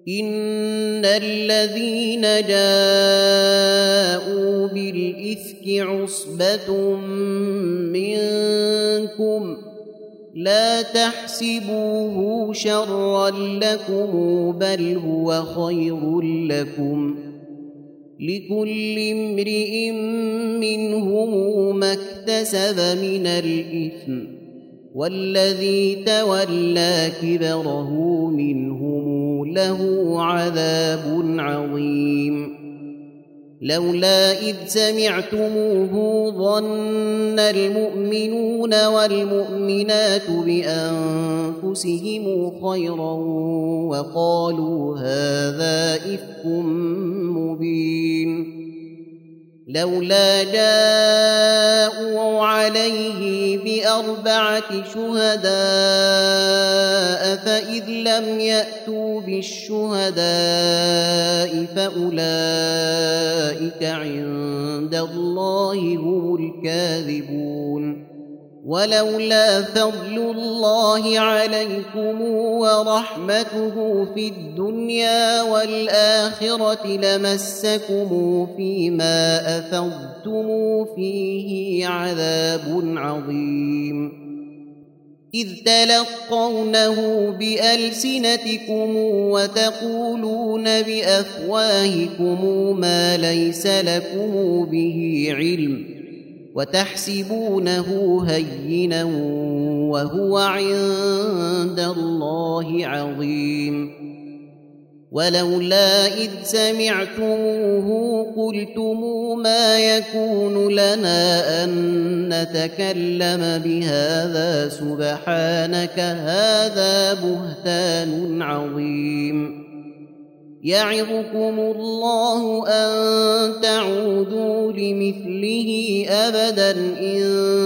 إن الذين جاءوا بالإفك عصبة منكم لا تحسبوه شرا لكم بل هو خير لكم لكل امرئ منهم ما اكتسب من الإثم والذي تولى كبره منهم له عذاب عظيم لولا إذ سمعتموه ظن المؤمنون والمؤمنات بأنفسهم خيرا وقالوا هذا إفك مبين لولا جاءوا عليه بأربعة شهداء فإذ لم يأتوا بالشهداء فأولئك عند الله هم الكاذبون ولولا فضل الله عليكم ورحمته في الدنيا والآخرة لمسكم فيما أفضتم فيه عذاب عظيم إذ تلقونه بألسنتكم وتقولون بأفواهكم ما ليس لكم به علم وتحسبونه هينا وهو عند الله عظيم ولولا إذ سمعتموه قلتم ما يكون لنا أن نتكلم بهذا سبحانك هذا بهتان عظيم يعظكم الله أن تعودوا لمثله أبدا إن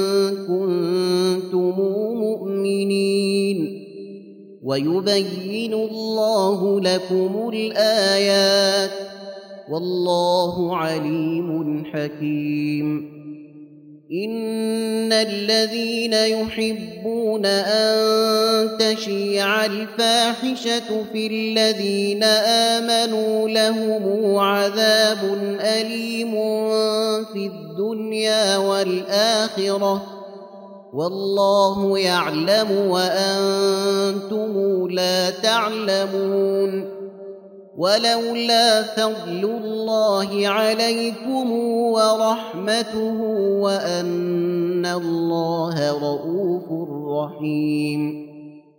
كنتم مؤمنين ويبين الله لكم الآيات والله عليم حكيم إن الذين يحبون أن تشيع الفاحشة في الذين آمنوا لهم عذاب أليم في الدنيا والآخرة والله يعلم وأنتم لا تعلمون ولولا فضل الله عليكم ورحمته وأن الله رءوف رحيم